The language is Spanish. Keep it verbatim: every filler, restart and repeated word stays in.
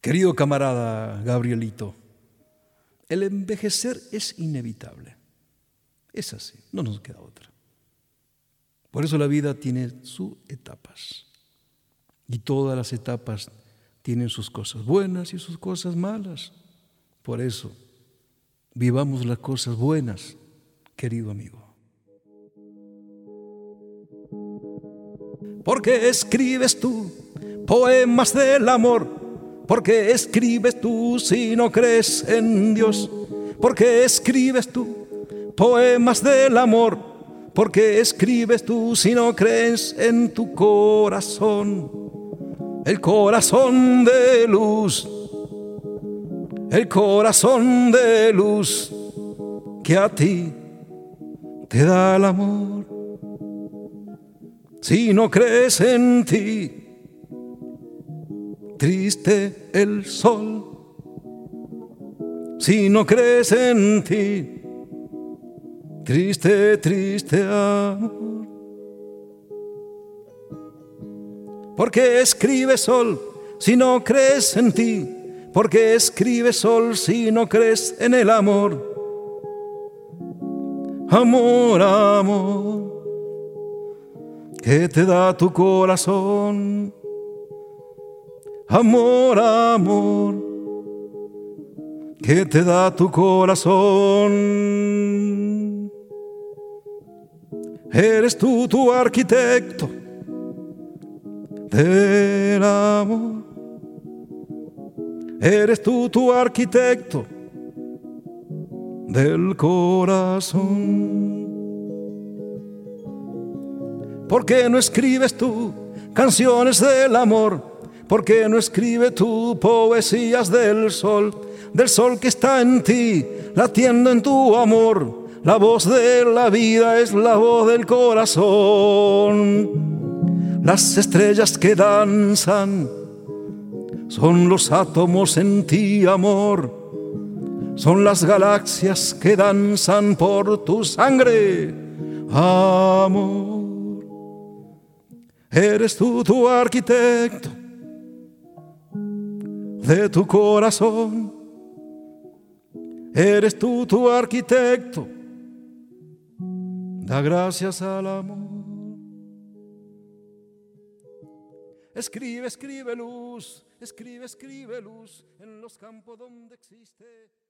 Querido camarada Gabrielito, el envejecer es inevitable. Es así, no nos queda otra. Por eso la vida tiene sus etapas. Y todas las etapas tienen sus cosas buenas y sus cosas malas. Por eso, vivamos las cosas buenas, querido amigo. ¿Por qué escribes tú poemas del amor? ¿Por qué escribes tú si no crees en Dios? ¿Por qué escribes tú poemas del amor? ¿Por qué escribes tú si no crees en tu corazón? El corazón de luz, el corazón de luz que a ti te da el amor. Si no crees en ti, triste el sol. Si no crees en ti, triste, triste amor. ¿Por qué escribe sol si no crees en ti? ¿Por qué escribe sol si no crees en el amor? Amor, amor, que te da tu corazón. Amor, amor, que te da tu corazón. Eres tú tu arquitecto del amor. Eres tú tu arquitecto del corazón. ¿Por qué no escribes tú canciones del amor? ¿Por qué no escribes tú poesías del sol? Del sol que está en ti, latiendo en tu amor. La voz de la vida es la voz del corazón. Las estrellas que danzan son los átomos en ti, amor. Son las galaxias que danzan por tu sangre, amor. Eres tú tu arquitecto de tu corazón. Eres tú tu arquitecto. Da gracias al amor. Escribe, escribe luz, escribe, escribe luz en los campos donde existe